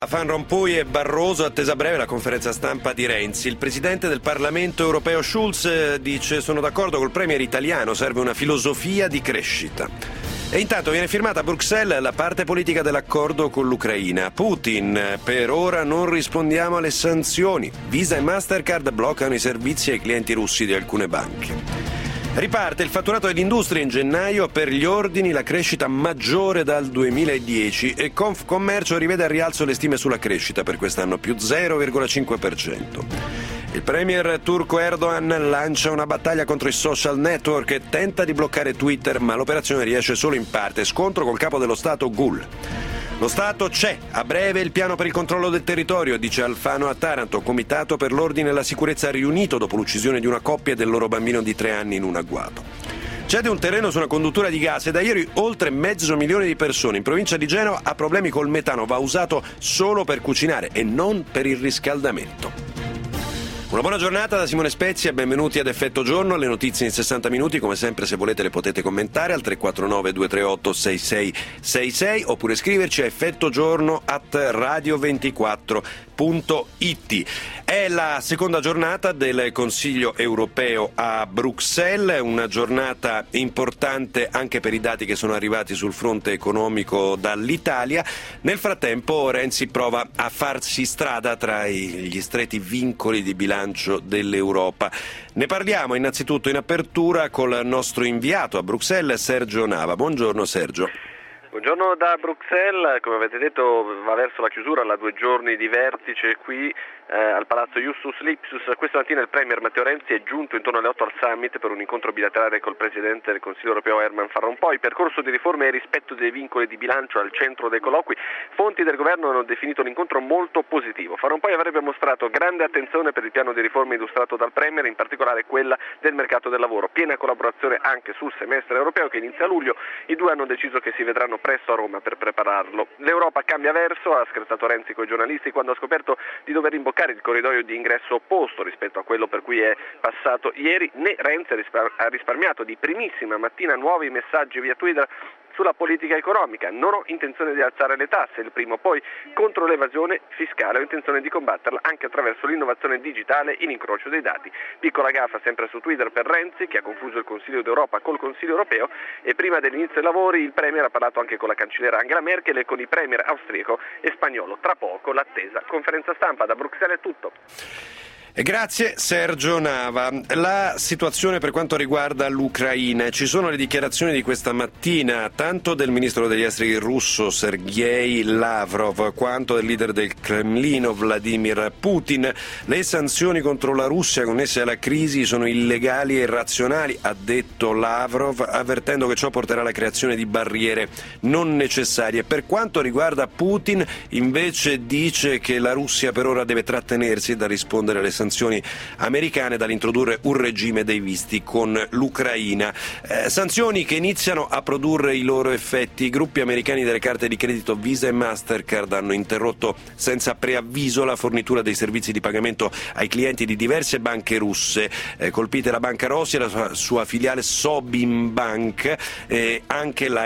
Van Rompuy e Barroso, attesa a breve la conferenza stampa di Renzi. Il presidente del Parlamento europeo Schulz dice: sono d'accordo col premier italiano, serve una filosofia di crescita. E intanto viene firmata a Bruxelles la parte politica dell'accordo con l'Ucraina. Putin: per ora non rispondiamo alle sanzioni. Visa e Mastercard bloccano i servizi ai clienti russi di alcune banche. Riparte il fatturato dell'industria in gennaio, per gli ordini la crescita maggiore dal 2010 e Confcommercio rivede al rialzo le stime sulla crescita per quest'anno, più 0,5%. Il premier turco Erdogan lancia una battaglia contro i social network e tenta di bloccare Twitter, ma l'operazione riesce solo in parte. Scontro col capo dello Stato Gül. Lo Stato c'è, a breve il piano per il controllo del territorio, dice Alfano a Taranto, comitato per l'ordine e la sicurezza riunito dopo l'uccisione di una coppia e del loro bambino di 3 anni in un agguato. Cede un terreno su una conduttura di gas e da ieri oltre 500.000 di persone in provincia di Genova ha problemi col metano, va usato solo per cucinare e non per il riscaldamento. Una buona giornata da Simone Spezzi e benvenuti ad Effetto Giorno. Le notizie in 60 minuti, come sempre se volete le potete commentare al 349 238 6666 oppure scriverci a effettogiorno@radio24.it. È la seconda giornata del Consiglio europeo a Bruxelles, una giornata importante anche per i dati che sono arrivati sul fronte economico dall'Italia. Nel frattempo Renzi prova a farsi strada tra gli stretti vincoli di bilancio dell'Europa. Ne parliamo innanzitutto in apertura col nostro inviato a Bruxelles, Sergio Nava. Buongiorno Sergio. Buongiorno da Bruxelles, come avete detto va verso la chiusura la 2 giorni di vertice qui al Palazzo Justus Lipsius. Questa mattina il Premier Matteo Renzi è giunto intorno alle 8 al Summit per un incontro bilaterale col Presidente del Consiglio europeo Herman Van Rompuy. Percorso di riforme e rispetto dei vincoli di bilancio al centro dei colloqui. Fonti del governo hanno definito l'incontro molto positivo. Van Rompuy avrebbe mostrato grande attenzione per il piano di riforme illustrato dal Premier, in particolare quella del mercato del lavoro. Piena collaborazione anche sul semestre europeo che inizia a luglio. I due hanno deciso che si vedranno presto a Roma per prepararlo. L'Europa cambia verso, ha scherzato Renzi coi giornalisti quando ha scoperto di dover imboccare il corridoio di ingresso opposto rispetto a quello per cui è passato ieri. Né Renzi ha risparmiato di primissima mattina nuovi messaggi via Twitter sulla politica economica. Non ho intenzione di alzare le tasse, il primo, poi contro l'evasione fiscale ho intenzione di combatterla anche attraverso l'innovazione digitale in incrocio dei dati. Piccola gaffa sempre su Twitter per Renzi, che ha confuso il Consiglio d'Europa col Consiglio europeo, e prima dell'inizio dei lavori il Premier ha parlato anche con la cancelliera Angela Merkel e con i Premier austriaco e spagnolo. Tra poco l'attesa conferenza stampa. Da Bruxelles è tutto. Grazie Sergio Nava. La situazione per quanto riguarda l'Ucraina, ci sono le dichiarazioni di questa mattina tanto del ministro degli esteri russo Sergei Lavrov quanto del leader del Cremlino Vladimir Putin. Le sanzioni contro la Russia connesse alla crisi sono illegali e irrazionali, ha detto Lavrov, avvertendo che ciò porterà alla creazione di barriere non necessarie. Per quanto riguarda Putin, invece, dice che la Russia per ora deve trattenersi da rispondere alle sanzioni americane, dall'introdurre un regime dei visti con l'Ucraina. Sanzioni che iniziano a produrre i loro effetti. I gruppi americani delle carte di credito Visa e Mastercard hanno interrotto senza preavviso la fornitura dei servizi di pagamento ai clienti di diverse banche russe. Colpite la Banca Rossi e la sua filiale Sobimbank e anche la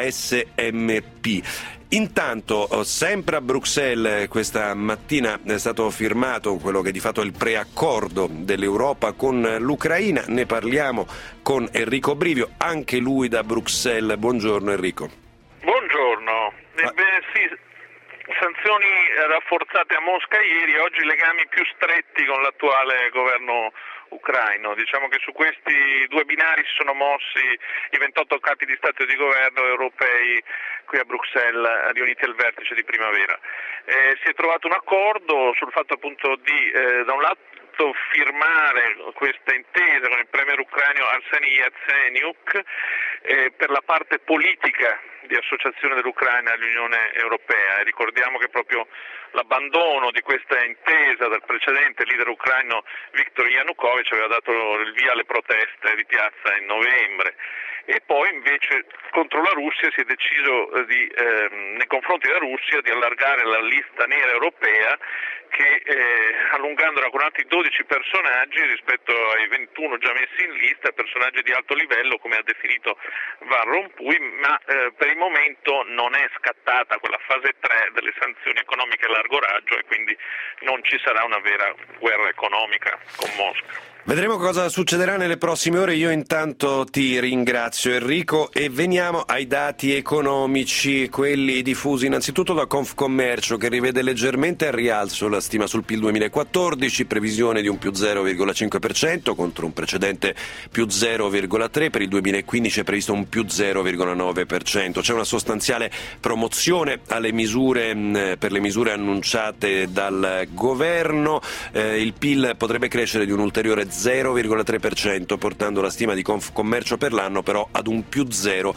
SMP. Intanto, sempre a Bruxelles questa mattina è stato firmato quello che di fatto è il preaccordo dell'Europa con l'Ucraina. Ne parliamo con Enrico Brivio, anche lui da Bruxelles. Buongiorno Enrico. Buongiorno. Sì, sanzioni rafforzate a Mosca ieri, oggi legami più stretti con l'attuale governo ucraino. Diciamo che su questi due binari si sono mossi i 28 capi di Stato e di governo europei qui a Bruxelles, riuniti al vertice di primavera. Si è trovato un accordo sul fatto appunto di da un lato firmare questa intesa con il premier ucraino Arseniy Yatsenyuk per la parte politica di associazione dell'Ucraina all'Unione Europea, e ricordiamo che proprio l'abbandono di questa intesa dal precedente leader ucraino Viktor Yanukovych aveva dato il via alle proteste di piazza in novembre. E poi invece contro la Russia si è deciso nei confronti della Russia di allargare la lista nera europea che allungandola con altri 12 personaggi rispetto ai 21 già messi in lista, personaggi di alto livello come ha definito Van Rompuy, ma per il momento non è scattata quella fase 3 delle sanzioni economiche a largo raggio e quindi non ci sarà una vera guerra economica con Mosca. Vedremo cosa succederà nelle prossime ore. Io intanto ti ringrazio, Enrico, e veniamo ai dati economici, quelli diffusi innanzitutto da Confcommercio, che rivede leggermente al rialzo la stima sul PIL 2014, previsione di un più 0,5% contro un precedente più 0,3%, per il 2015 è previsto un più 0,9%. C'è una sostanziale promozione alle misure per le misure annunciate dal governo, il PIL potrebbe crescere di un ulteriore 0,3%, portando la stima di Confcommercio per l'anno però ad un più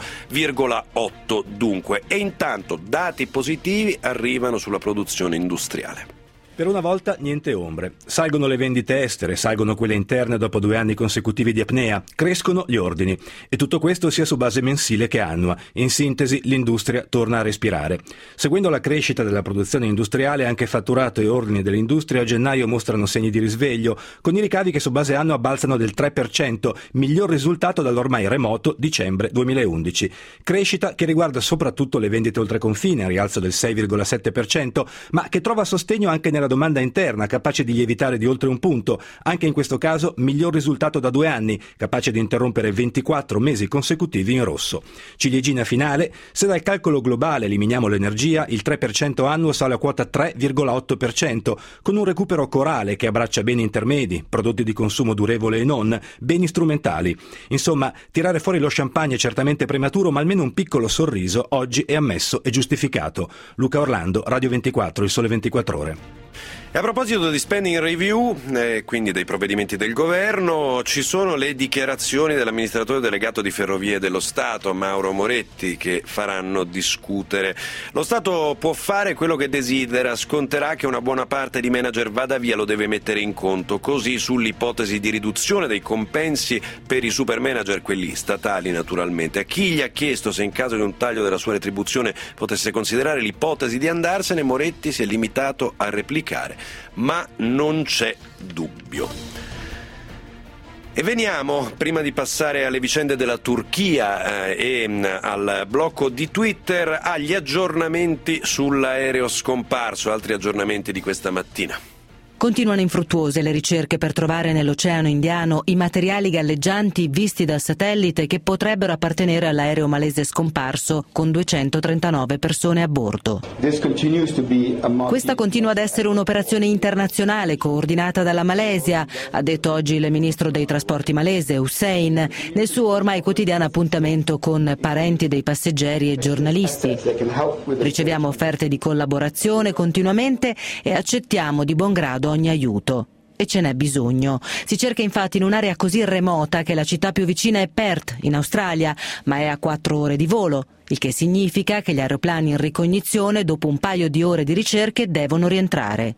0,8% dunque. E intanto dati positivi arrivano sulla produzione industriale. Per una volta niente ombre. Salgono le vendite estere, salgono quelle interne dopo 2 anni consecutivi di apnea, crescono gli ordini. E tutto questo sia su base mensile che annua. In sintesi, l'industria torna a respirare. Seguendo la crescita della produzione industriale, anche fatturato e ordini dell'industria a gennaio mostrano segni di risveglio, con i ricavi che su base annua balzano del 3%, miglior risultato dall'ormai remoto dicembre 2011. Crescita che riguarda soprattutto le vendite oltre confine, a rialzo del 6,7%, ma che trova sostegno anche nella domanda interna, capace di lievitare di oltre un punto, anche in questo caso miglior risultato da 2 anni, capace di interrompere 24 mesi consecutivi in rosso. Ciliegina finale, se dal calcolo globale eliminiamo l'energia, il 3% annuo sale a quota 3,8%, con un recupero corale che abbraccia beni intermedi, prodotti di consumo durevole e non, beni strumentali. Insomma, tirare fuori lo champagne è certamente prematuro, ma almeno un piccolo sorriso oggi è ammesso e giustificato. Luca Orlando, Radio 24, Il Sole 24 Ore. E a proposito di spending review, quindi dei provvedimenti del governo, ci sono le dichiarazioni dell'amministratore delegato di Ferrovie dello Stato, Mauro Moretti, che faranno discutere. Lo Stato può fare quello che desidera, sconterà che una buona parte di manager vada via, lo deve mettere in conto. Così sull'ipotesi di riduzione dei compensi per i super manager, quelli statali naturalmente. A chi gli ha chiesto se in caso di un taglio della sua retribuzione potesse considerare l'ipotesi di andarsene, Moretti si è limitato a replicare: ma non c'è dubbio. E veniamo, prima di passare alle vicende della Turchia e al blocco di Twitter, agli aggiornamenti sull'aereo scomparso, altri aggiornamenti di questa mattina. Continuano infruttuose le ricerche per trovare nell'Oceano Indiano i materiali galleggianti visti dal satellite che potrebbero appartenere all'aereo malese scomparso con 239 persone a bordo. Questa continua ad essere un'operazione internazionale coordinata dalla Malesia, ha detto oggi il ministro dei trasporti malese Hussein nel suo ormai quotidiano appuntamento con parenti dei passeggeri e giornalisti. Riceviamo offerte di collaborazione continuamente e accettiamo di buon grado ogni aiuto. E ce n'è bisogno. Si cerca infatti in un'area così remota che la città più vicina è Perth, in Australia, ma è a 4 ore di volo, il che significa che gli aeroplani in ricognizione dopo un paio di ore di ricerche devono rientrare.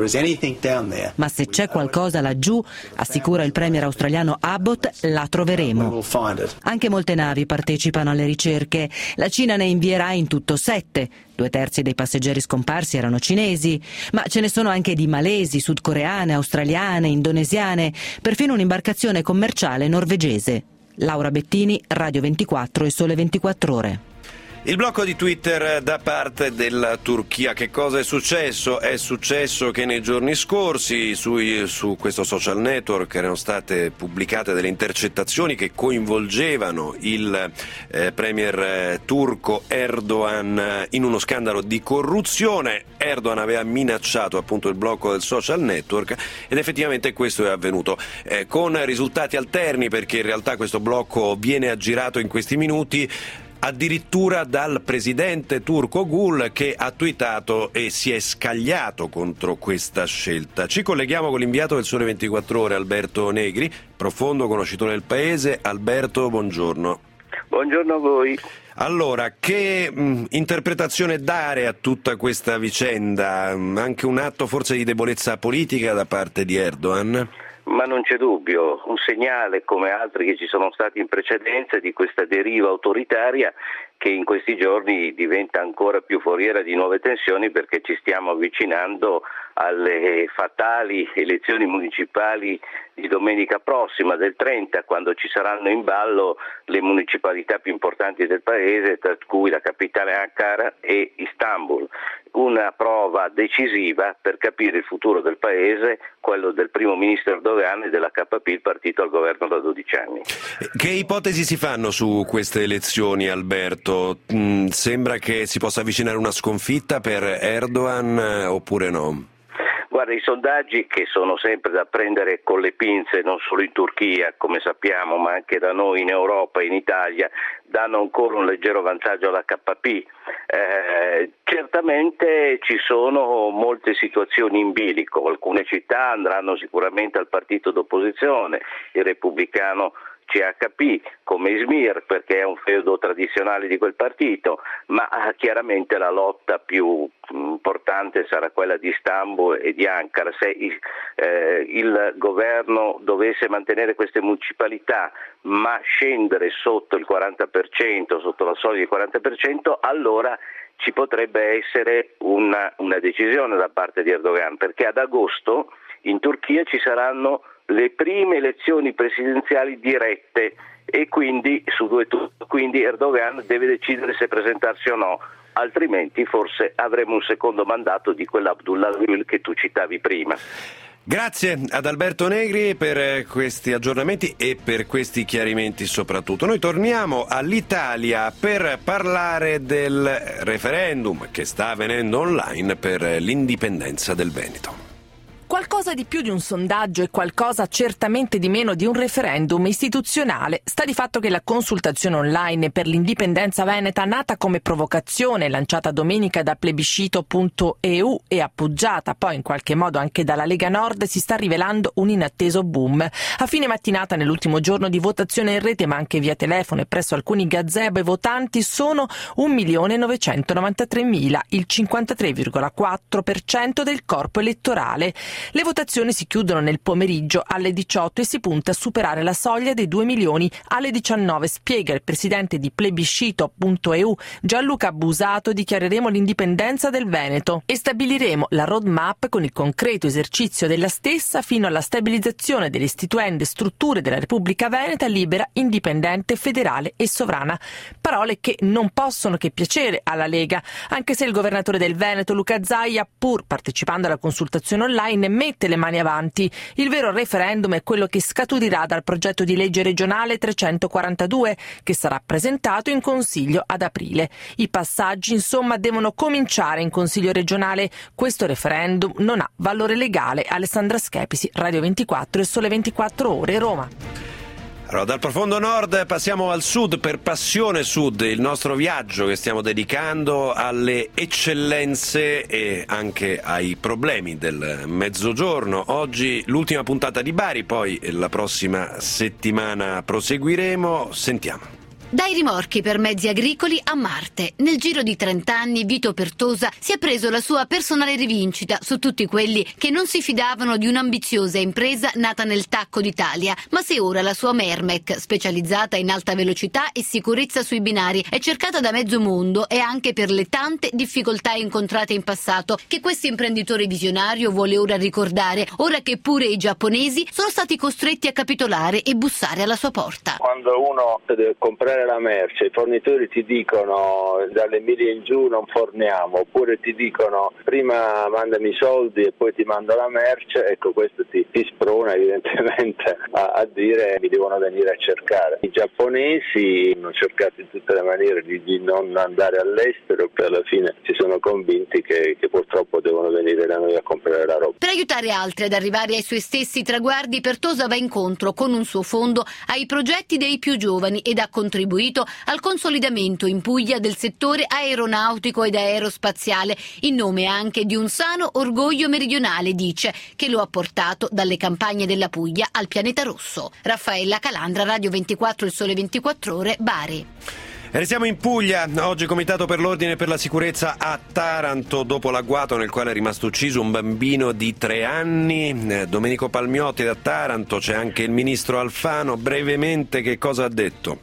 Ma se c'è qualcosa laggiù, assicura il premier australiano Abbott, la troveremo. Anche molte navi partecipano alle ricerche. La Cina ne invierà in tutto 7. 2/3 dei passeggeri scomparsi erano cinesi, ma ce ne sono anche di malesi, sudcoreane, australiane, indonesiane, perfino un'imbarcazione commerciale norvegese. Laura Bettini, Radio 24 e Sole 24 Ore. Il blocco di Twitter da parte della Turchia. Che cosa è successo? È successo che nei giorni scorsi su questo social network erano state pubblicate delle intercettazioni che coinvolgevano il premier turco Erdogan in uno scandalo di corruzione. Erdogan aveva minacciato appunto il blocco del social network ed effettivamente questo è avvenuto, con risultati alterni, perché in realtà questo blocco viene aggirato in questi minuti addirittura dal presidente turco Gül, che ha tweetato e si è scagliato contro questa scelta. Ci colleghiamo con l'inviato del Sole 24 Ore, Alberto Negri, profondo conoscitore del paese. Alberto, buongiorno. Buongiorno a voi. Allora, che interpretazione dare a tutta questa vicenda? Anche un atto forse di debolezza politica da parte di Erdogan? Ma non c'è dubbio, un segnale come altri che ci sono stati in precedenza di questa deriva autoritaria che in questi giorni diventa ancora più foriera di nuove tensioni, perché ci stiamo avvicinando alle fatali elezioni municipali di domenica prossima, del 30, quando ci saranno in ballo le municipalità più importanti del paese, tra cui la capitale Ankara e Istanbul. Una prova decisiva per capire il futuro del paese, quello del primo ministro Erdogan e della KP, il partito al governo da 12 anni. Che ipotesi si fanno su queste elezioni, Alberto? Sembra che si possa avvicinare una sconfitta per Erdogan oppure no? Guarda, i sondaggi, che sono sempre da prendere con le pinze, non solo in Turchia, come sappiamo, ma anche da noi in Europa e in Italia, danno ancora un leggero vantaggio alla KP. Certamente ci sono molte situazioni in bilico, alcune città andranno sicuramente al partito d'opposizione, il repubblicano CHP, come Izmir, perché è un feudo tradizionale di quel partito, ma chiaramente la lotta più importante sarà quella di Istanbul e di Ankara. Se il governo dovesse mantenere queste municipalità ma scendere sotto il 40%, sotto la soglia del 40%, allora ci potrebbe essere una decisione da parte di Erdogan, perché ad agosto in Turchia ci saranno le prime elezioni presidenziali dirette e quindi quindi Erdogan deve decidere se presentarsi o no, altrimenti forse avremo un secondo mandato di quell'Abdullah Gül che tu citavi prima. Grazie ad Alberto Negri per questi aggiornamenti e per questi chiarimenti soprattutto. Noi torniamo all'Italia per parlare del referendum che sta avvenendo online per l'indipendenza del Veneto. Qualcosa di più di un sondaggio e qualcosa certamente di meno di un referendum istituzionale sta di fatto che la consultazione online per l'indipendenza veneta, nata come provocazione, lanciata domenica da plebiscito.eu e appoggiata poi in qualche modo anche dalla Lega Nord, si sta rivelando un inatteso boom. A fine mattinata, nell'ultimo giorno di votazione in rete ma anche via telefono e presso alcuni gazebo, i votanti sono 1.993.000, il 53,4% del corpo elettorale. Le votazioni si chiudono nel pomeriggio alle 18 e si punta a superare la soglia dei 2 milioni alle 19, spiega il presidente di plebiscito.eu Gianluca Busato. Dichiareremo l'indipendenza del Veneto e stabiliremo la roadmap con il concreto esercizio della stessa fino alla stabilizzazione delle istituende strutture della Repubblica Veneta libera, indipendente, federale e sovrana. Parole che non possono che piacere alla Lega, anche se il governatore del Veneto Luca Zaia, pur partecipando alla consultazione online, mette le mani avanti. Il vero referendum è quello che scaturirà dal progetto di legge regionale 342 che sarà presentato in Consiglio ad aprile. I passaggi, insomma, devono cominciare in Consiglio regionale. Questo referendum non ha valore legale. Alessandra Schepisi, Radio 24 e Sole 24 Ore, Roma. Allora, dal profondo nord passiamo al sud per Passione Sud, il nostro viaggio che stiamo dedicando alle eccellenze e anche ai problemi del mezzogiorno. Oggi l'ultima puntata di Bari, poi la prossima settimana proseguiremo. Sentiamo. Dai rimorchi per mezzi agricoli a Marte. Nel giro di 30 anni Vito Pertosa si è preso la sua personale rivincita su tutti quelli che non si fidavano di un'ambiziosa impresa nata nel Tacco d'Italia. Ma se ora la sua Mermec, specializzata in alta velocità e sicurezza sui binari, è cercata da mezzo mondo, è anche per le tante difficoltà incontrate in passato che questo imprenditore visionario vuole ora ricordare, ora che pure i giapponesi sono stati costretti a capitolare e bussare alla sua porta. Quando uno deve comprare la merce, i fornitori ti dicono dalle miglia in giù non forniamo, oppure ti dicono prima mandami i soldi e poi ti mando la merce, ecco, questo ti sprona evidentemente a dire mi devono venire a cercare. I giapponesi hanno cercato in tutte le maniere di non andare all'estero, per alla fine si sono convinti che purtroppo devono venire da noi a comprare la roba. Per aiutare altri ad arrivare ai suoi stessi traguardi, Pertosa va incontro con un suo fondo ai progetti dei più giovani ed ha contribuito al consolidamento in Puglia del settore aeronautico ed aerospaziale, in nome anche di un sano orgoglio meridionale, dice, che lo ha portato dalle campagne della Puglia al pianeta rosso. Raffaella Calandra, Radio 24, il Sole 24 Ore, Bari. Restiamo in Puglia, oggi Comitato per l'Ordine e per la Sicurezza a Taranto, dopo l'agguato nel quale è rimasto ucciso un bambino di 3 anni. Domenico Palmiotti da Taranto, c'è anche il ministro Alfano. Brevemente, che cosa ha detto? Buongiorno.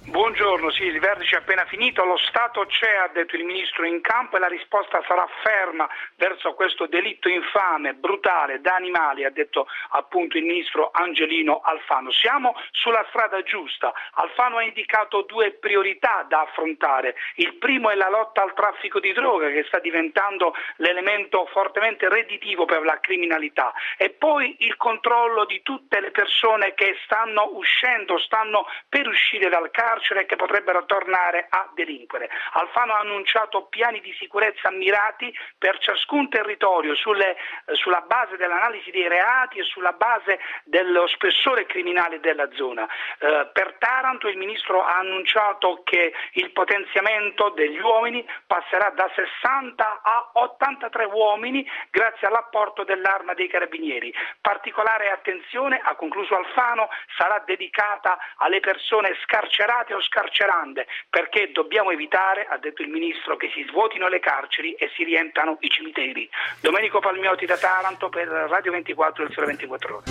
buongiorno. Sì, il vertice è appena finito, lo Stato c'è, ha detto il Ministro in campo, e la risposta sarà ferma verso questo delitto infame, brutale, da animali, ha detto appunto il Ministro Angelino Alfano. Siamo sulla strada giusta. Alfano ha indicato 2 priorità da affrontare. Il primo è la lotta al traffico di droga, che sta diventando l'elemento fortemente redditivo per la criminalità, e poi il controllo di tutte le persone che stanno uscendo, stanno per uscire dal carcere e che potrebbero tornare a delinquere. Alfano ha annunciato piani di sicurezza mirati per ciascun territorio sulla base dell'analisi dei reati e sulla base dello spessore criminale della zona. Per Taranto il Ministro ha annunciato che il potenziamento degli uomini passerà da 60 a 83 uomini grazie all'apporto dell'Arma dei Carabinieri. Particolare attenzione, ha concluso Alfano, sarà dedicata alle persone scarcerate o scarcerande, perché dobbiamo evitare, ha detto il Ministro, che si svuotino le carceri e si riempano i cimiteri. Domenico Palmiotti da Taranto per Radio 24 del Sole 24 Ore.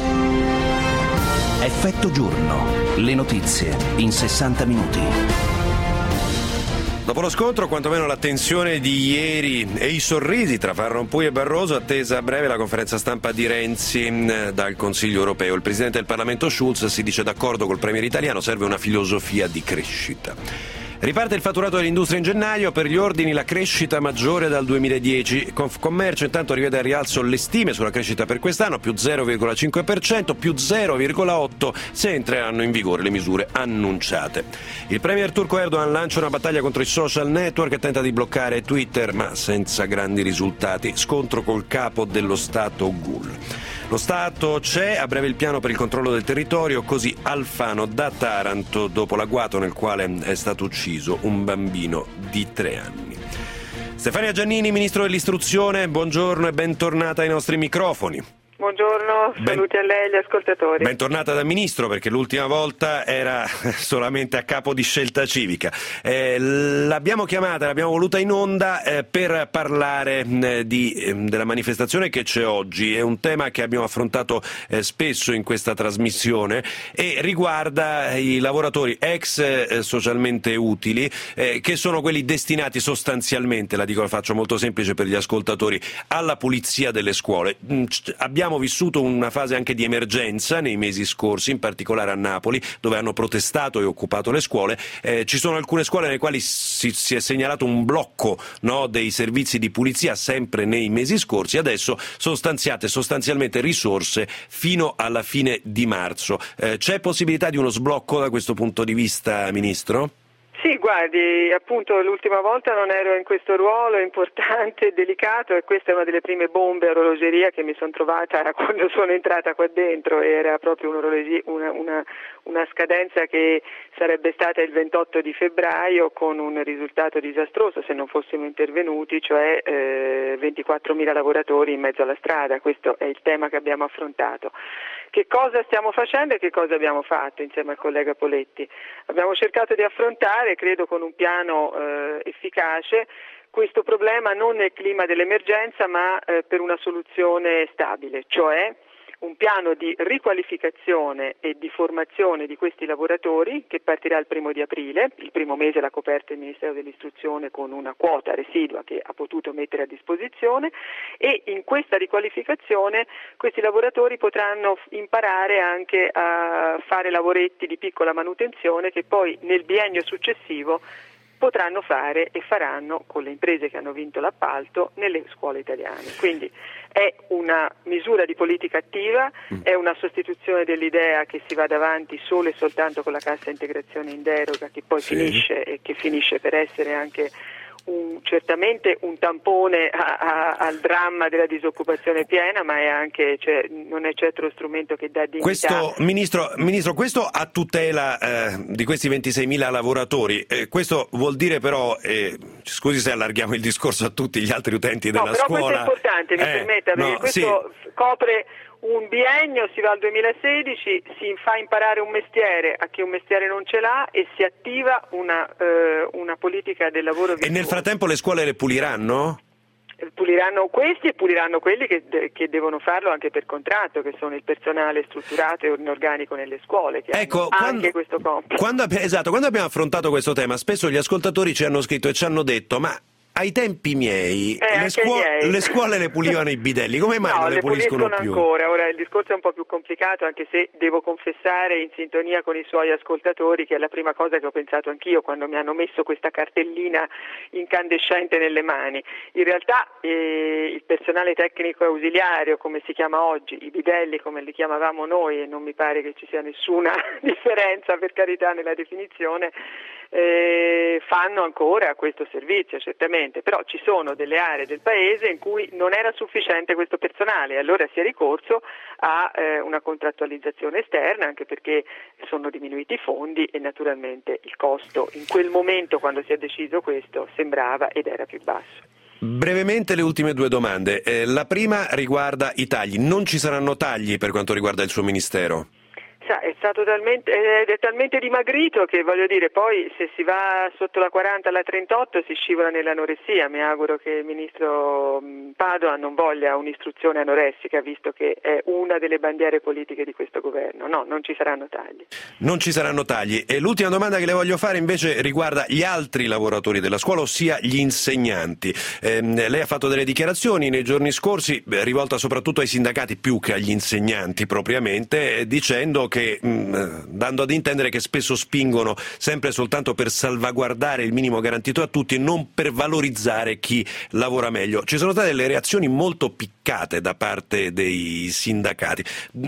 Effetto giorno. Le notizie in 60 minuti. Dopo lo scontro, quantomeno la tensione di ieri e i sorrisi tra Van Rompuy e Barroso, attesa a breve la conferenza stampa di Renzi dal Consiglio europeo. Il presidente del Parlamento Schulz si dice d'accordo col premier italiano, serve una filosofia di crescita. Riparte il fatturato dell'industria in gennaio, per gli ordini la crescita maggiore dal 2010. Confcommercio intanto rivede al rialzo le stime sulla crescita per quest'anno, più 0,5%, più 0,8% se entreranno in vigore le misure annunciate. Il premier turco Erdogan lancia una battaglia contro i social network e tenta di bloccare Twitter, ma senza grandi risultati. Scontro col capo dello Stato Gül. Lo Stato c'è, a breve il piano per il controllo del territorio, così Alfano da Taranto dopo l'agguato nel quale è stato ucciso un bambino di 3 anni. Stefania Giannini, Ministro dell'Istruzione, buongiorno e bentornata ai nostri microfoni. Buongiorno, saluti a lei e agli ascoltatori. Bentornata da Ministro, perché l'ultima volta era solamente a capo di Scelta Civica. L'abbiamo chiamata, l'abbiamo voluta in onda per parlare della manifestazione che c'è oggi. È un tema che abbiamo affrontato spesso in questa trasmissione e riguarda i lavoratori ex socialmente utili, che sono quelli destinati sostanzialmente, la faccio molto semplice per gli ascoltatori, alla pulizia delle scuole. Abbiamo vissuto una fase anche di emergenza nei mesi scorsi, in particolare a Napoli, dove hanno protestato e occupato le scuole. Ci sono alcune scuole nelle quali si è segnalato un blocco, no, dei servizi di pulizia sempre nei mesi scorsi. Adesso sono stanziate sostanzialmente risorse fino alla fine di marzo. C'è possibilità di uno sblocco da questo punto di vista, Ministro? Sì, guardi, appunto l'ultima volta non ero in questo ruolo importante e delicato, e questa è una delle prime bombe a orologeria che mi sono trovata quando sono entrata qua dentro. Era proprio una scadenza che sarebbe stata il 28 di febbraio con un risultato disastroso se non fossimo intervenuti, cioè 24.000 lavoratori in mezzo alla strada. Questo è il tema che abbiamo affrontato. Che cosa stiamo facendo e che cosa abbiamo fatto insieme al collega Poletti? Abbiamo cercato di affrontare, credo con un piano efficace, questo problema non nel clima dell'emergenza ma per una soluzione stabile, cioè un piano di riqualificazione e di formazione di questi lavoratori che partirà il 1 di aprile. Il primo mese l'ha coperto il Ministero dell'Istruzione con una quota residua che ha potuto mettere a disposizione, e in questa riqualificazione questi lavoratori potranno imparare anche a fare lavoretti di piccola manutenzione che poi nel biennio successivo potranno fare e faranno con le imprese che hanno vinto l'appalto nelle scuole italiane. Quindi è una misura di politica attiva, è una sostituzione dell'idea che si vada avanti solo e soltanto con la cassa integrazione in deroga, che poi finisce e che finisce per essere anche certamente un tampone al dramma della disoccupazione piena, ma è anche, non è certo lo strumento che dà dignità. Questo, Ministro, questo a tutela di questi 26.000 lavoratori. Questo vuol dire però, scusi se allarghiamo il discorso a tutti gli altri utenti della scuola. Questo è importante, mi permetta, perché questo copre un biennio, si va al 2016, si fa imparare un mestiere a chi un mestiere non ce l'ha e si attiva una politica del lavoro virtuoso. E nel frattempo le scuole le puliranno? puliranno questi e puliranno quelli che devono farlo anche per contratto, che sono il personale strutturato e in organico nelle scuole, che hanno anche questo compito. Quando abbiamo affrontato questo tema, spesso gli ascoltatori ci hanno scritto e ci hanno detto: ma ai tempi miei le scuole le pulivano i bidelli, come mai non le puliscono più? Ancora. Ora il discorso è un po' più complicato, anche se devo confessare, in sintonia con i suoi ascoltatori, che è la prima cosa che ho pensato anch'io quando mi hanno messo questa cartellina incandescente nelle mani. In realtà il personale tecnico ausiliario, come si chiama oggi, i bidelli come li chiamavamo noi, e non mi pare che ci sia nessuna differenza, per carità, nella definizione, fanno ancora questo servizio, certamente, però ci sono delle aree del paese in cui non era sufficiente questo personale, allora si è ricorso a una contrattualizzazione esterna, anche perché sono diminuiti i fondi e naturalmente il costo in quel momento, quando si è deciso questo, sembrava ed era più basso. Brevemente le ultime due domande. La prima riguarda i tagli. Non ci saranno tagli per quanto riguarda il suo ministero? È stato talmente dimagrito che, voglio dire, poi se si va sotto la 40 alla 38 si scivola nell'anoressia. Mi auguro che il ministro Padoan non voglia un'istruzione anoressica, visto che è una delle bandiere politiche di questo governo. No, non ci saranno tagli. Non ci saranno tagli. E l'ultima domanda che le voglio fare invece riguarda gli altri lavoratori della scuola, ossia gli insegnanti. Lei ha fatto delle dichiarazioni nei giorni scorsi, rivolta soprattutto ai sindacati più che agli insegnanti propriamente, dicendo che dando ad intendere che spesso spingono sempre soltanto per salvaguardare il minimo garantito a tutti e non per valorizzare chi lavora meglio. Ci sono state delle reazioni molto piccate da parte dei sindacati.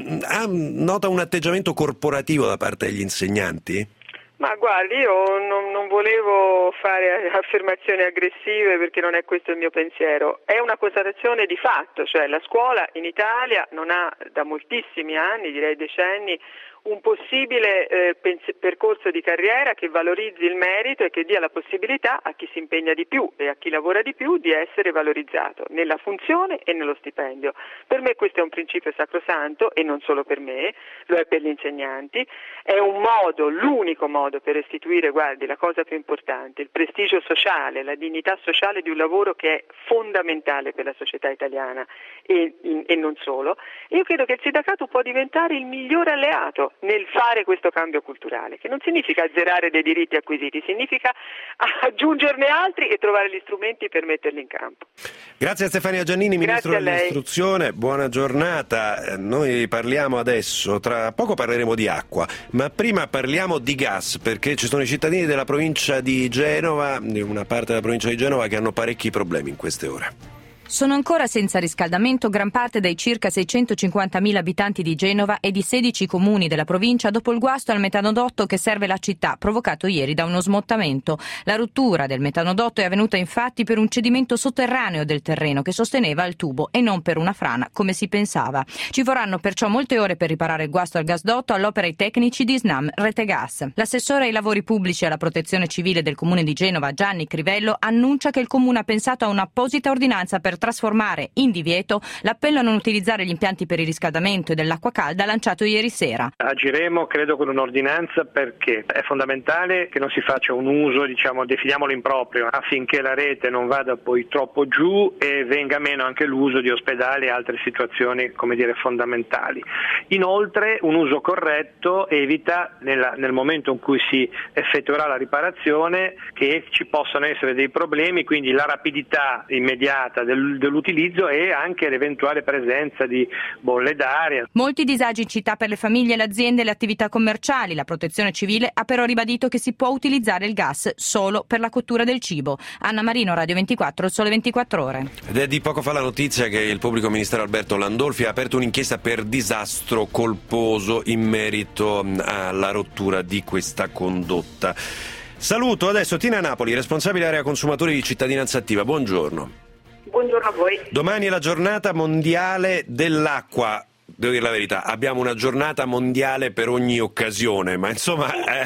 Nota un atteggiamento corporativo da parte degli insegnanti? Ma guardi, io non volevo fare affermazioni aggressive, perché non è questo il mio pensiero. È una constatazione di fatto, cioè la scuola in Italia non ha da moltissimi anni, direi decenni, un possibile percorso di carriera che valorizzi il merito e che dia la possibilità a chi si impegna di più e a chi lavora di più di essere valorizzato nella funzione e nello stipendio. Per me questo è un principio sacrosanto, e non solo per me, lo è per gli insegnanti. È un modo, l'unico modo per restituire, guardi, la cosa più importante, il prestigio sociale, la dignità sociale di un lavoro che è fondamentale per la società italiana e non solo. Io credo che il sindacato può diventare il miglior alleato nel fare questo cambio culturale, che non significa azzerare dei diritti acquisiti, significa aggiungerne altri e trovare gli strumenti per metterli in campo. Grazie a Stefania Giannini, Ministro dell'Istruzione, buona giornata. Noi parliamo adesso, tra poco parleremo di acqua, ma prima parliamo di gas, perché ci sono i cittadini della provincia di Genova, di una parte della provincia di Genova, che hanno parecchi problemi in queste ore. Sono ancora senza riscaldamento gran parte dei circa 650.000 abitanti di Genova e di 16 comuni della provincia dopo il guasto al metanodotto che serve la città, provocato ieri da uno smottamento. La rottura del metanodotto è avvenuta infatti per un cedimento sotterraneo del terreno che sosteneva il tubo e non per una frana come si pensava. Ci vorranno perciò molte ore per riparare il guasto al gasdotto, all'opera i tecnici di Snam Rete Gas. L'assessore ai lavori pubblici e alla protezione civile del comune di Genova, Gianni Crivello, annuncia che il comune ha pensato a un'apposita ordinanza per trasformare in divieto l'appello a non utilizzare gli impianti per il riscaldamento e dell'acqua calda lanciato ieri sera. Agiremo, credo, con un'ordinanza, perché è fondamentale che non si faccia un uso, definiamolo improprio, affinché la rete non vada poi troppo giù e venga meno anche l'uso di ospedali e altre situazioni, fondamentali. Inoltre, un uso corretto evita, nel momento in cui si effettuerà la riparazione, che ci possano essere dei problemi, quindi la rapidità immediata dell'utilizzo e anche l'eventuale presenza di bolle d'aria. Molti disagi in città per le famiglie, le aziende e le attività commerciali. La protezione civile ha però ribadito che si può utilizzare il gas solo per la cottura del cibo. Anna Marino, Radio 24, Il Sole 24 Ore. Ed è di poco fa la notizia che il pubblico ministero Alberto Landolfi ha aperto un'inchiesta per disastro colposo in merito alla rottura di questa condotta. Saluto adesso Tina Napoli, responsabile area consumatori di Cittadinanza Attiva. Buongiorno. Buongiorno a voi. Domani è la giornata mondiale dell'acqua. Devo dire la verità, abbiamo una giornata mondiale per ogni occasione, ma insomma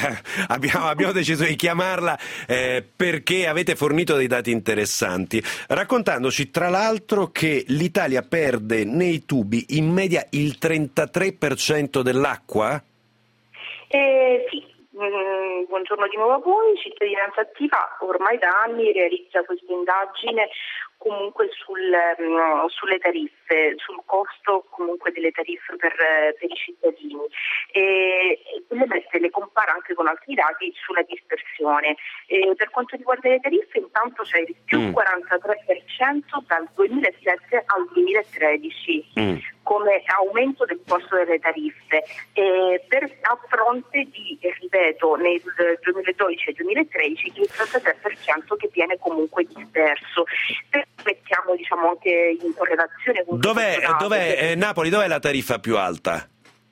abbiamo deciso di chiamarla perché avete fornito dei dati interessanti, raccontandoci tra l'altro che l'Italia perde nei tubi in media il 33% dell'acqua? Sì. Buongiorno di nuovo a voi. Cittadinanza Attiva ormai da anni realizza questa indagine comunque sulle tariffe, sul costo comunque delle tariffe per i cittadini, e le compara anche con altri dati sulla dispersione. Per quanto riguarda le tariffe, intanto c'è il più 43% dal 2007 al 2013 come aumento del costo delle tariffe, a fronte di, ripeto, nel 2012 e 2013 il 33% che viene comunque disperso. Mettiamo anche in correlazione con Napoli, dov'è la tariffa più alta?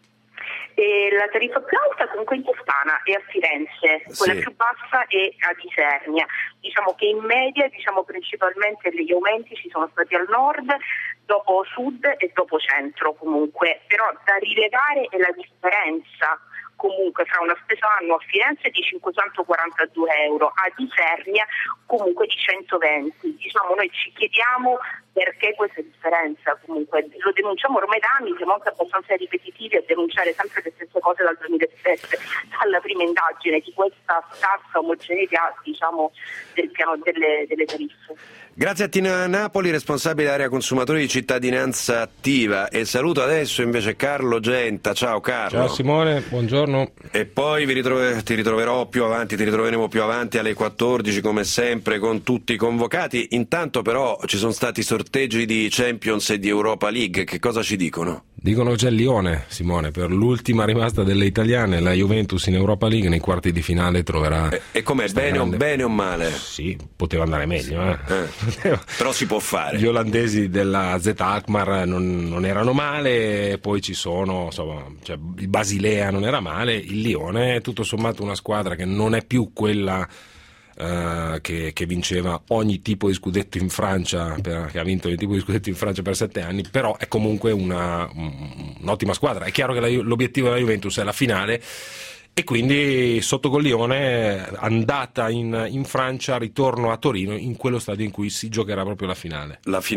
La tariffa più alta comunque in Toscana e a Firenze, quella più bassa è a Isernia. Diciamo che in media principalmente gli aumenti ci sono stati al nord, dopo sud e dopo centro comunque, però da rilevare è la differenza comunque fra una spesa annua a Firenze di 542 euro, a Isernia comunque di 120. Noi ci chiediamo perché questa differenza, comunque lo denunciamo ormai da anni, siamo anche abbastanza ripetitivi a denunciare sempre le stesse cose dal 2007, dalla prima indagine di questa scarsa omogeneità del piano delle tariffe. Grazie a Tina Napoli, responsabile area consumatori di Cittadinanza Attiva, e saluto adesso invece Carlo Genta. Ciao Carlo. Ciao Simone, buongiorno. E poi ti ritroveremo più avanti alle 14 come sempre con tutti i convocati. Intanto però ci sono stati sorteggi di Champions e di Europa League, che cosa ci dicono? Dicono già il Lione, Simone, per l'ultima rimasta delle italiane, la Juventus in Europa League nei quarti di finale troverà... E com'è, bene o male? Sì, poteva andare meglio. Però si può fare. Gli olandesi della Z Alkmaar non erano male, poi ci sono, il Basilea non era male, il Lione è tutto sommato una squadra che non è più quella che vinceva ogni tipo di scudetto in Francia, che ha vinto ogni tipo di scudetto in Francia per 7 anni, però è comunque un'ottima squadra. È chiaro che l'obiettivo della Juventus è la finale, e quindi sotto col Lione, andata in Francia, ritorno a Torino, in quello stadio in cui si giocherà proprio la finale.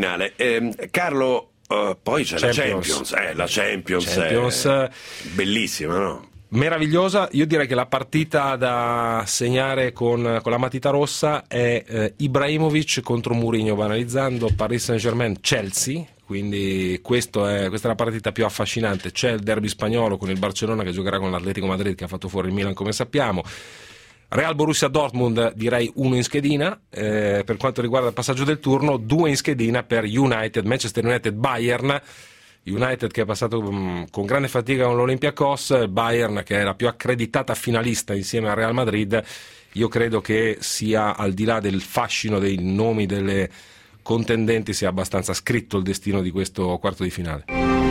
Carlo, poi c'è la Champions è bellissima, no? Meravigliosa. Io direi che la partita da segnare con la matita rossa è Ibrahimovic contro Mourinho, banalizzando, Paris Saint-Germain Chelsea, quindi questa è la partita più affascinante. C'è il derby spagnolo con il Barcellona che giocherà con l'Atletico Madrid, che ha fatto fuori il Milan come sappiamo. Real Borussia Dortmund, direi 1 in schedina. Per quanto riguarda il passaggio del turno, 2 in schedina per Manchester United Bayern. United che è passato con grande fatica con l'Olympiacos, Bayern che è la più accreditata finalista insieme al Real Madrid. Io credo che sia, al di là del fascino dei nomi delle contendenti, sia abbastanza scritto il destino di questo quarto di finale.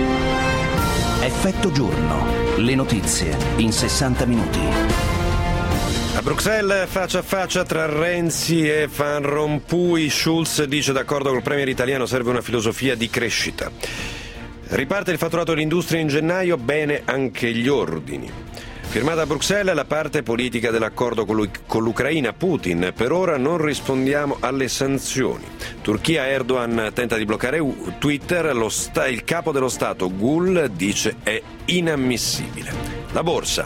Effetto giorno, le notizie in 60 minuti. A Bruxelles, faccia a faccia tra Renzi e Van Rompuy, Schulz dice d'accordo col premier italiano serve una filosofia di crescita. Riparte il fatturato dell'industria in gennaio, bene anche gli ordini. Firmata a Bruxelles la parte politica dell'accordo con l'Ucraina. Putin: per ora non rispondiamo alle sanzioni. Turchia, Erdogan tenta di bloccare Twitter, il capo dello Stato Gül dice è inammissibile. La borsa.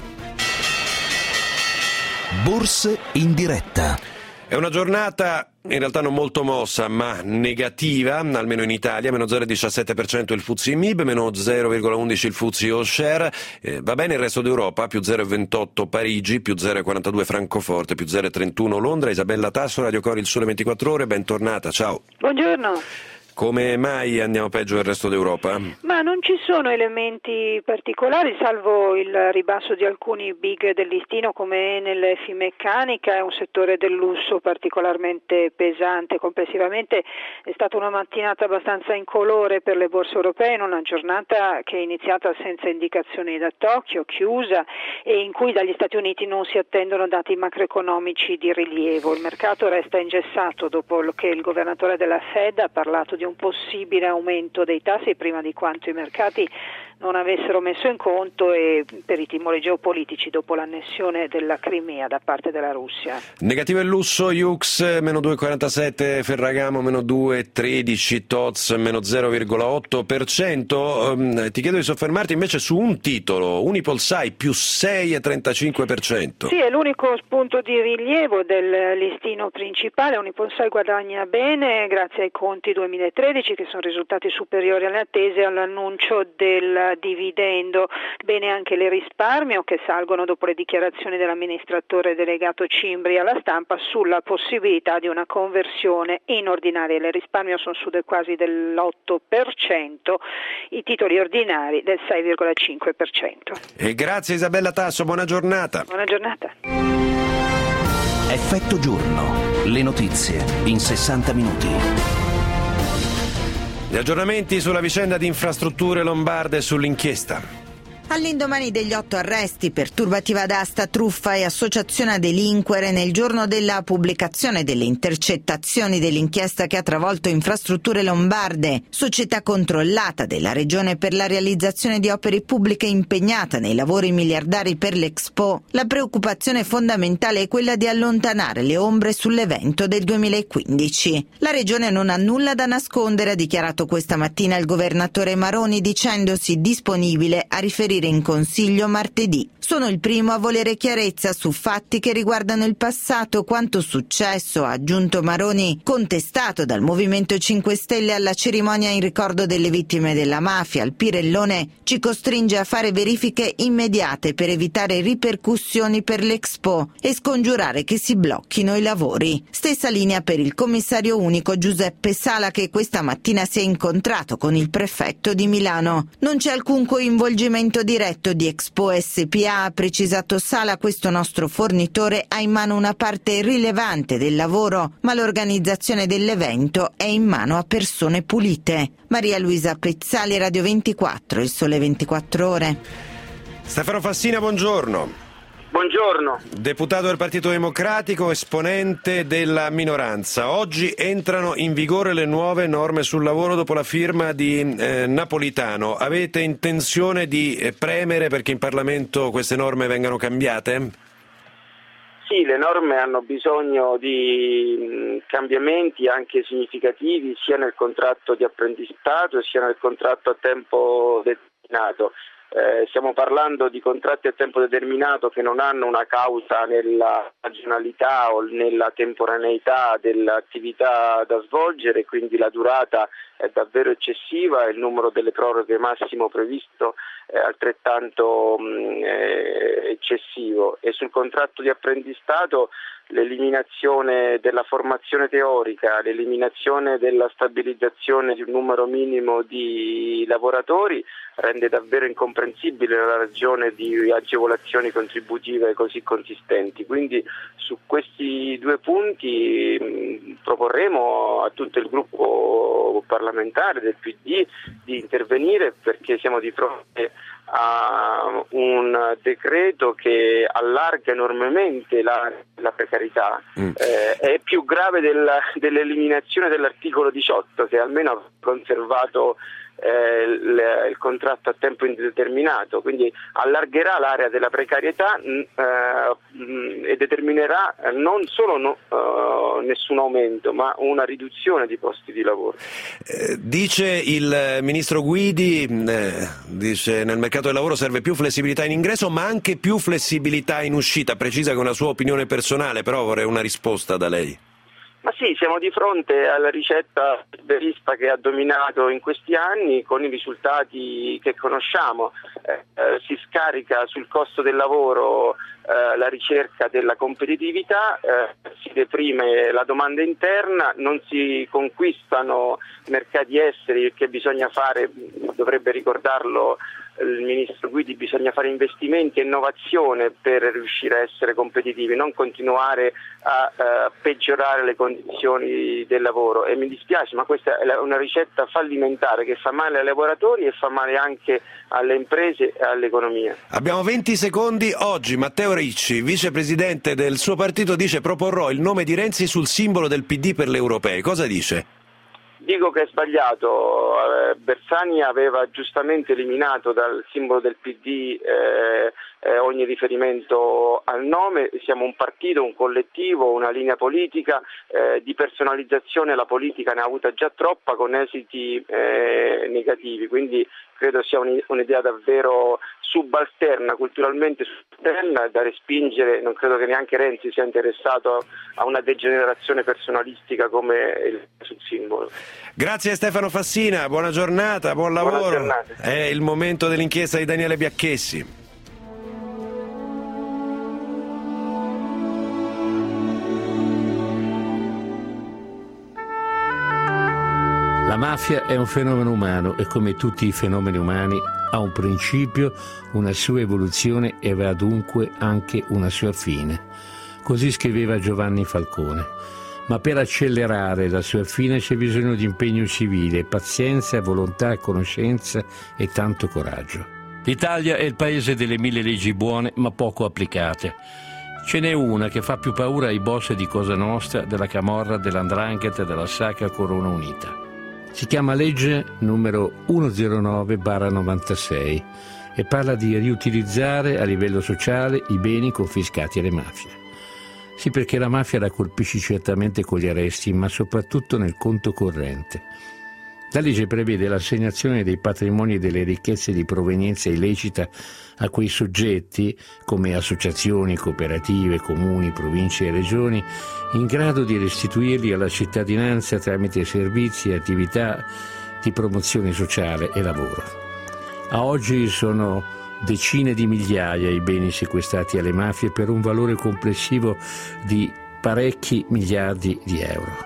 Borse in diretta. È una giornata in realtà non molto mossa, ma negativa, almeno in Italia, meno 0,17% il FTSE MIB, meno 0,11% il FTSE All Share, va bene il resto d'Europa, più 0,28 Parigi, più 0,42 Francoforte, più 0,31 Londra. Isabella Tasso, Radio Cori, il Sole 24 Ore, bentornata, ciao. Buongiorno. Come mai andiamo peggio del resto d'Europa? Ma non ci sono elementi particolari, salvo il ribasso di alcuni big del listino come Enel, Finmeccanica. È un settore del lusso particolarmente pesante. Complessivamente è stata una mattinata abbastanza incolore per le borse europee, in una giornata che è iniziata senza indicazioni da Tokyo, chiusa, e in cui dagli Stati Uniti non si attendono dati macroeconomici di rilievo. Il mercato resta ingessato dopo che il governatore della Fed ha parlato di un possibile aumento dei tassi prima di quanto i mercati non avessero messo in conto, e per i timori geopolitici dopo l'annessione della Crimea da parte della Russia. Negativo il lusso, Yux meno 2,47, Ferragamo meno 2,13, Toz meno 0,8%. Ti chiedo di soffermarti invece su un titolo, Unipolsai più 6,35%. Sì, è l'unico spunto di rilievo del listino principale. Unipolsai guadagna bene grazie ai conti 2013 che sono risultati superiori alle attese, all'annuncio del dividendo. Bene anche le risparmio che salgono dopo le dichiarazioni dell'amministratore delegato Cimbri alla stampa sulla possibilità di una conversione in ordinaria. Le risparmio sono su quasi dell'8%, i titoli ordinari del 6,5%. E grazie Isabella Tasso, buona giornata. Buona giornata. Effetto giorno, le notizie in 60 minuti. Gli aggiornamenti sulla vicenda di Infrastrutture Lombarde e sull'inchiesta. All'indomani degli 8 arresti per turbativa d'asta, truffa e associazione a delinquere, nel giorno della pubblicazione delle intercettazioni dell'inchiesta che ha travolto Infrastrutture Lombarde, società controllata della Regione per la realizzazione di opere pubbliche impegnata nei lavori miliardari per l'Expo, la preoccupazione fondamentale è quella di allontanare le ombre sull'evento del 2015. La Regione non ha nulla da nascondere, ha dichiarato questa mattina il governatore Maroni, dicendosi disponibile a riferire in Consiglio martedì. Sono il primo a volere chiarezza su fatti che riguardano il passato. Quanto successo, ha aggiunto Maroni, contestato dal Movimento 5 Stelle alla cerimonia in ricordo delle vittime della mafia al Pirellone, ci costringe a fare verifiche immediate per evitare ripercussioni per l'Expo e scongiurare che si blocchino i lavori. Stessa linea per il commissario unico Giuseppe Sala, che questa mattina si è incontrato con il prefetto di Milano. Non c'è alcun coinvolgimento diretto di Expo SPA, ha precisato Sala. Questo nostro fornitore ha in mano una parte rilevante del lavoro, ma l'organizzazione dell'evento è in mano a persone pulite. Maria Luisa Pezzali, Radio 24, Il Sole 24 Ore. Stefano Fassina, buongiorno. Buongiorno. Deputato del Partito Democratico, esponente della minoranza. Oggi entrano in vigore le nuove norme sul lavoro dopo la firma di Napolitano. Avete intenzione di premere perché in Parlamento queste norme vengano cambiate? Sì, le norme hanno bisogno di cambiamenti anche significativi sia nel contratto di apprendistato sia nel contratto a tempo determinato. Stiamo parlando di contratti a tempo determinato che non hanno una causa nella stagionalità o nella temporaneità dell'attività da svolgere, quindi la durata è davvero eccessiva e il numero delle proroghe massimo previsto è altrettanto eccessivo. E sul contratto di apprendistato l'eliminazione della formazione teorica, l'eliminazione della stabilizzazione di un numero minimo di lavoratori rende davvero incomprensibile la ragione di agevolazioni contributive così consistenti. Quindi su questi due punti proporremo a tutto il gruppo parlamentare del PD di intervenire, perché siamo di fronte a un decreto che allarga enormemente la precarietà. È più grave dell'eliminazione dell'articolo 18, che almeno ha conservato il contratto a tempo indeterminato, quindi allargherà l'area della precarietà e determinerà non solo nessun aumento, ma una riduzione di posti di lavoro. Dice il ministro Guidi, dice nel mercato del lavoro serve più flessibilità in ingresso ma anche più flessibilità in uscita. Precisa che è una sua opinione personale, però vorrei una risposta da lei. Ma sì, siamo di fronte alla ricetta verista che ha dominato in questi anni con i risultati che conosciamo. Si scarica sul costo del lavoro la ricerca della competitività, si deprime la domanda interna, non si conquistano mercati esteri, che bisogna fare, dovrebbe ricordarlo il ministro Guidi, bisogna fare investimenti e innovazione per riuscire a essere competitivi, non continuare a peggiorare le condizioni del lavoro. E mi dispiace, ma questa è una ricetta fallimentare che fa male ai lavoratori e fa male anche alle imprese e all'economia. Abbiamo 20 secondi. Oggi Matteo Ricci, vicepresidente del suo partito, dice: proporrò il nome di Renzi sul simbolo del PD per le europee. Cosa dice? Dico che è sbagliato. Bersani aveva giustamente eliminato dal simbolo del PD ogni riferimento al nome. Siamo un partito, un collettivo, una linea politica. Di personalizzazione la politica ne ha avuta già troppa, con esiti negativi, quindi credo sia un'idea davvero subalterna, culturalmente subalterna, da respingere. Non credo che neanche Renzi sia interessato a una degenerazione personalistica come sul simbolo. Grazie Stefano Fassina, buona giornata, buon lavoro. Buona giornata. È il momento dell'inchiesta di Daniele Biacchessi. La mafia è un fenomeno umano e, come tutti i fenomeni umani, ha un principio, una sua evoluzione e avrà dunque anche una sua fine. Così scriveva Giovanni Falcone. Ma per accelerare la sua fine c'è bisogno di impegno civile, pazienza, volontà, conoscenza e tanto coraggio. L'Italia è il paese delle 1000 leggi buone ma poco applicate. Ce n'è una che fa più paura ai boss di Cosa Nostra, della Camorra, dell''Ndrangheta e della Sacra Corona Unita. Si chiama legge numero 109/96 e parla di riutilizzare a livello sociale i beni confiscati alle mafie. Sì, perché la mafia la colpisce certamente con gli arresti, ma soprattutto nel conto corrente. La legge prevede l'assegnazione dei patrimoni e delle ricchezze di provenienza illecita a quei soggetti, come associazioni, cooperative, comuni, province e regioni, in grado di restituirli alla cittadinanza tramite servizi e attività di promozione sociale e lavoro. A oggi sono decine di migliaia i beni sequestrati alle mafie per un valore complessivo di parecchi miliardi di euro.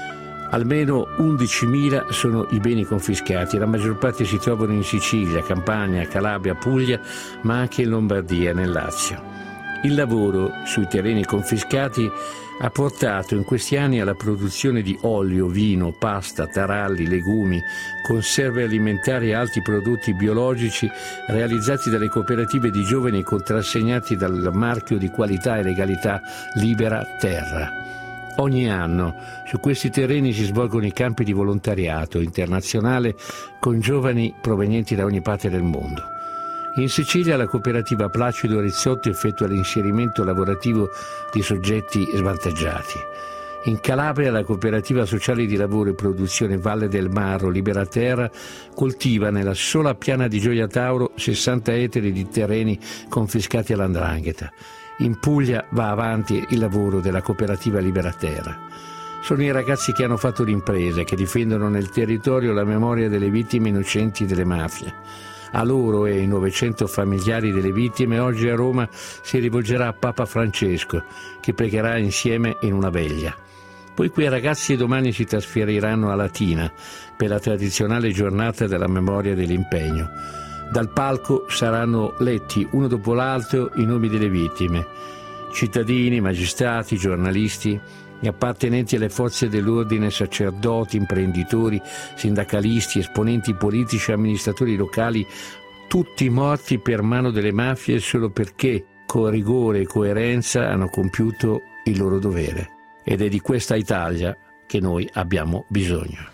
Almeno 11.000 sono i beni confiscati, la maggior parte si trovano in Sicilia, Campania, Calabria, Puglia, ma anche in Lombardia e nel Lazio. Il lavoro sui terreni confiscati ha portato in questi anni alla produzione di olio, vino, pasta, taralli, legumi, conserve alimentari e altri prodotti biologici realizzati dalle cooperative di giovani contrassegnati dal marchio di qualità e legalità Libera Terra. Ogni anno su questi terreni si svolgono i campi di volontariato internazionale con giovani provenienti da ogni parte del mondo. In Sicilia la cooperativa Placido Rizzotto effettua l'inserimento lavorativo di soggetti svantaggiati. In Calabria la cooperativa sociale di lavoro e produzione Valle del Marro Libera Terra coltiva nella sola piana di Gioia Tauro 60 ettari di terreni confiscati all''Ndrangheta. In Puglia va avanti il lavoro della cooperativa Libera Terra. Sono i ragazzi che hanno fatto l'impresa, che difendono nel territorio la memoria delle vittime innocenti delle mafie. A loro e ai 900 familiari delle vittime oggi a Roma si rivolgerà Papa Francesco, che pregherà insieme in una veglia. Poi quei ragazzi domani si trasferiranno a Latina per la tradizionale giornata della memoria dell'impegno. Dal palco saranno letti uno dopo l'altro i nomi delle vittime, cittadini, magistrati, giornalisti, appartenenti alle forze dell'ordine, sacerdoti, imprenditori, sindacalisti, esponenti politici, amministratori locali, tutti morti per mano delle mafie solo perché con rigore e coerenza hanno compiuto il loro dovere. Ed è di questa Italia che noi abbiamo bisogno.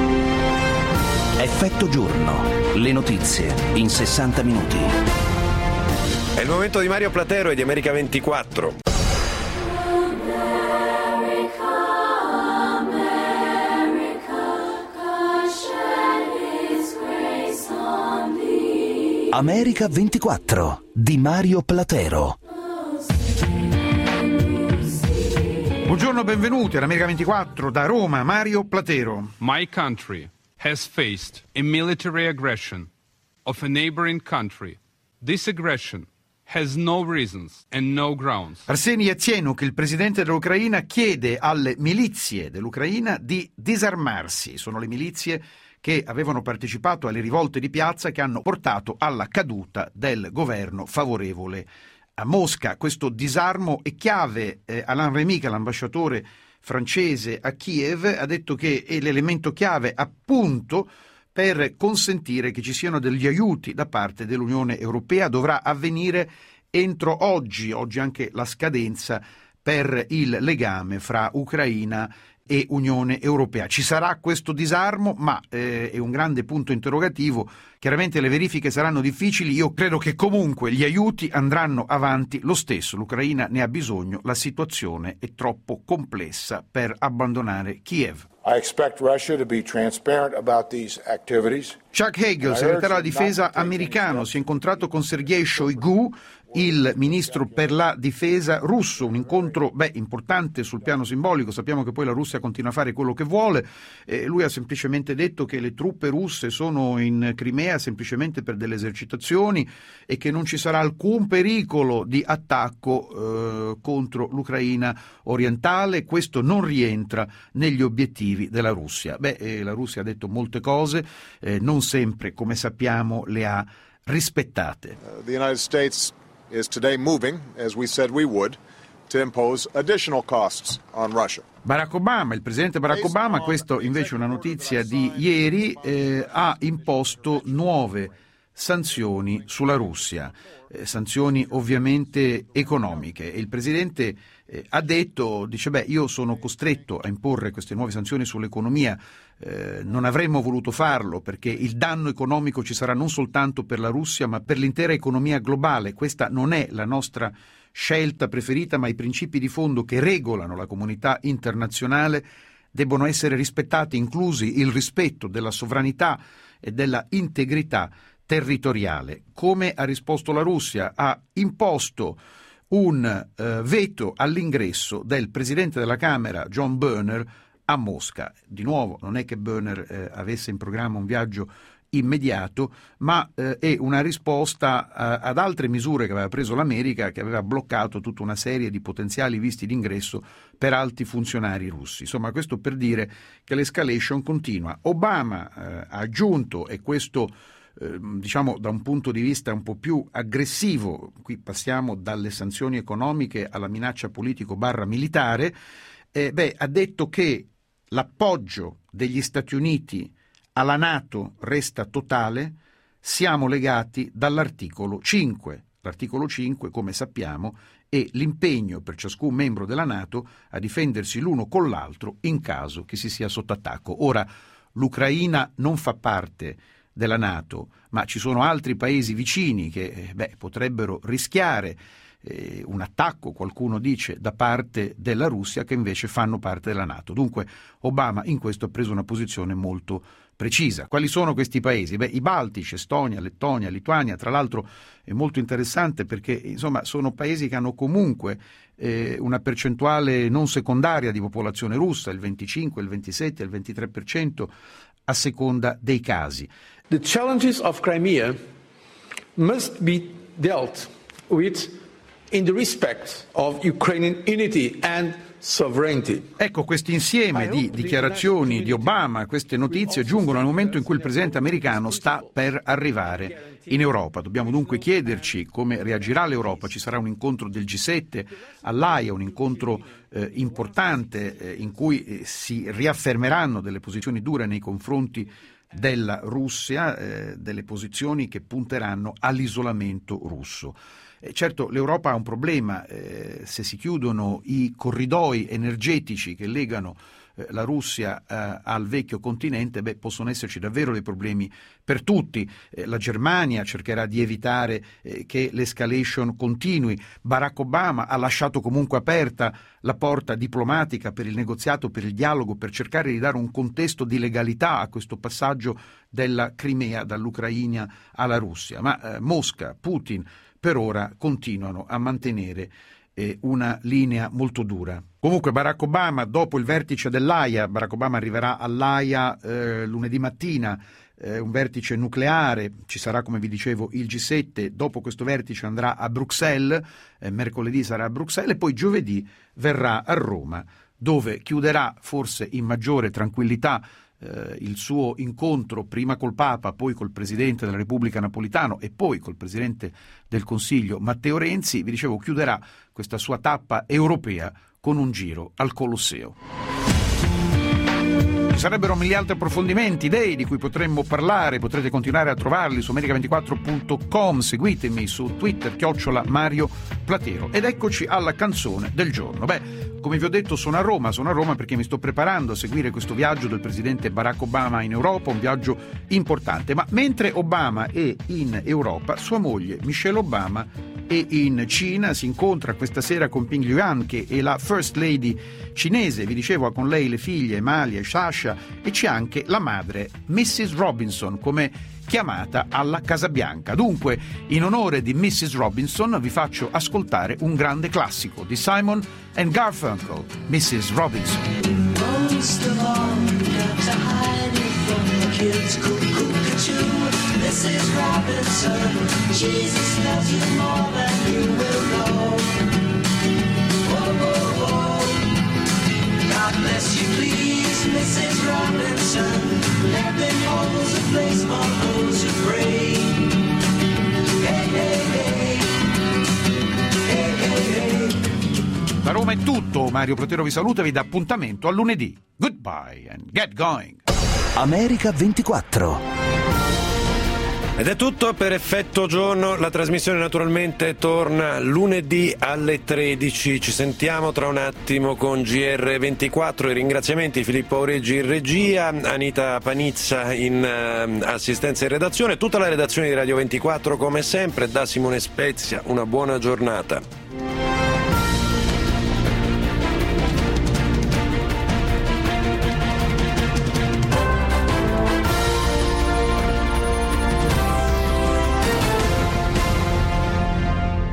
Effetto giorno. Le notizie in 60 minuti. È il momento di Mario Platero e di America 24. America 24 di Mario Platero. Buongiorno, benvenuti all'America 24 da Roma, Mario Platero. My country has faced a military aggression of a neighboring country. This aggression has no reasons and no grounds. Arseny Yatsenuk, il presidente dell'Ucraina, chiede alle milizie dell'Ucraina di disarmarsi. Sono le milizie che avevano partecipato alle rivolte di piazza che hanno portato alla caduta del governo favorevole a Mosca. Questo disarmo è chiave. Alain Rémy, l'ambasciatore francese a Kiev, ha detto che è l'elemento chiave appunto per consentire che ci siano degli aiuti da parte dell'Unione Europea. Dovrà avvenire entro oggi anche la scadenza per il legame fra Ucraina e Unione Europea. Ci sarà questo disarmo, ma è un grande punto interrogativo. Chiaramente le verifiche saranno difficili, io credo che comunque gli aiuti andranno avanti lo stesso, l'Ucraina ne ha bisogno, la situazione è troppo complessa per abbandonare Kiev. I expect Russia to be transparent about these activities. Chuck Hagel, segretario della difesa americano, si è incontrato con Sergei Shoigu, il ministro per la difesa russo, un incontro importante sul piano simbolico. Sappiamo che poi la Russia continua a fare quello che vuole, lui ha semplicemente detto che le truppe russe sono in Crimea semplicemente per delle esercitazioni e che non ci sarà alcun pericolo di attacco contro l'Ucraina orientale. Questo non rientra negli obiettivi della Russia. La Russia ha detto molte cose, non sempre, come sappiamo, le ha rispettate. The United States is today moving, as we said we would, to impose additional costs on Russia. Barack Obama, il presidente Barack Obama, questo invece è una notizia di ieri, ha imposto nuove sanzioni sulla Russia, sanzioni ovviamente economiche, e il presidente ha detto, io sono costretto a imporre queste nuove sanzioni sull'economia, non avremmo voluto farlo perché il danno economico ci sarà non soltanto per la Russia ma per l'intera economia globale. Questa non è la nostra scelta preferita, ma i principi di fondo che regolano la comunità internazionale debbono essere rispettati, inclusi il rispetto della sovranità e della integrità territoriale. Come ha risposto la Russia? Ha imposto un veto all'ingresso del presidente della Camera, John Boehner, a Mosca. Di nuovo, non è che Boehner avesse in programma un viaggio immediato, ma è una risposta ad altre misure che aveva preso l'America, che aveva bloccato tutta una serie di potenziali visti d'ingresso per alti funzionari russi. Insomma, questo per dire che l'escalation continua. Obama ha aggiunto, e questo da un punto di vista un po' più aggressivo, qui passiamo dalle sanzioni economiche alla minaccia politico/militare, ha detto che l'appoggio degli Stati Uniti alla NATO resta totale, siamo legati dall'articolo 5. L'articolo 5, come sappiamo, è l'impegno per ciascun membro della NATO a difendersi l'uno con l'altro in caso che si sia sotto attacco. Ora, l'Ucraina non fa parte della NATO, ma ci sono altri paesi vicini che potrebbero rischiare un attacco, qualcuno dice, da parte della Russia, che invece fanno parte della NATO. Dunque Obama in questo ha preso una posizione molto precisa. Quali sono questi paesi? I Baltici, Estonia, Lettonia, Lituania. Tra l'altro è molto interessante perché sono paesi che hanno comunque una percentuale non secondaria di popolazione russa, il 25, il 27, il 23% a seconda dei casi. The challenges of Crimea must be dealt with in the respect of Ukrainian unity and sovereignty. Ecco, questo insieme di dichiarazioni di Obama, queste notizie giungono nel momento in cui il presidente americano sta per arrivare in Europa. Dobbiamo dunque chiederci come reagirà l'Europa. Ci sarà un incontro del G7 all'Aia, un incontro importante in cui si riaffermeranno delle posizioni dure nei confronti della Russia, delle posizioni che punteranno all'isolamento russo. Certo, l'Europa ha un problema, se si chiudono i corridoi energetici che legano la Russia al vecchio continente, possono esserci davvero dei problemi per tutti. La Germania cercherà di evitare che l'escalation continui. Barack Obama ha lasciato comunque aperta la porta diplomatica per il negoziato, per il dialogo, per cercare di dare un contesto di legalità a questo passaggio della Crimea dall'Ucraina alla Russia. Ma Mosca, Putin, per ora continuano a mantenere una linea molto dura. Comunque Barack Obama, dopo il vertice dell'Aia, Barack Obama arriverà all'Aia lunedì mattina, un vertice nucleare, ci sarà, come vi dicevo, il G7, dopo questo vertice andrà a Bruxelles, mercoledì sarà a Bruxelles e poi giovedì verrà a Roma, dove chiuderà forse in maggiore tranquillità il suo incontro prima col Papa, poi col Presidente della Repubblica Napolitano e poi col Presidente del Consiglio Matteo Renzi. Vi dicevo, chiuderà questa sua tappa europea con un giro al Colosseo. Ci sarebbero mille altri approfondimenti, idee di cui potremmo parlare, potrete continuare a trovarli su America24.com, seguitemi su Twitter @Mario Platero. Ed eccoci alla canzone del giorno. come vi ho detto sono a Roma perché mi sto preparando a seguire questo viaggio del presidente Barack Obama in Europa, un viaggio importante. Ma mentre Obama è in Europa, sua moglie Michelle Obama è in Cina, si incontra questa sera con Ping Yuan, che è la First Lady cinese. Vi dicevo, ha con lei le figlie Emalia e Sasha, e c'è anche la madre Mrs. Robinson, come chiamata alla Casa Bianca. Dunque, in onore di Mrs. Robinson vi faccio ascoltare un grande classico di Simon and Garfunkel, Mrs. Robinson. Most of all, you got to hide it from the kids. Cuckoo-cuckoo, Mrs. Robinson. Jesus loves you more than you will know. Whoa, whoa, whoa. God bless you, please, Mrs. Robinson. Heaven holds a place for those who pray. Hey, hey, hey. Hey, hey, hey. Da Roma è tutto, Mario Protero vi saluta e vi dà appuntamento a lunedì. Goodbye and get going. America 24. Ed è tutto per Effetto Giorno, la trasmissione naturalmente torna lunedì alle 13, ci sentiamo tra un attimo con GR24, i ringraziamenti Filippo Aureggi in regia, Anita Panizza in assistenza in redazione, tutta la redazione di Radio 24 come sempre, da Simone Spezia, una buona giornata.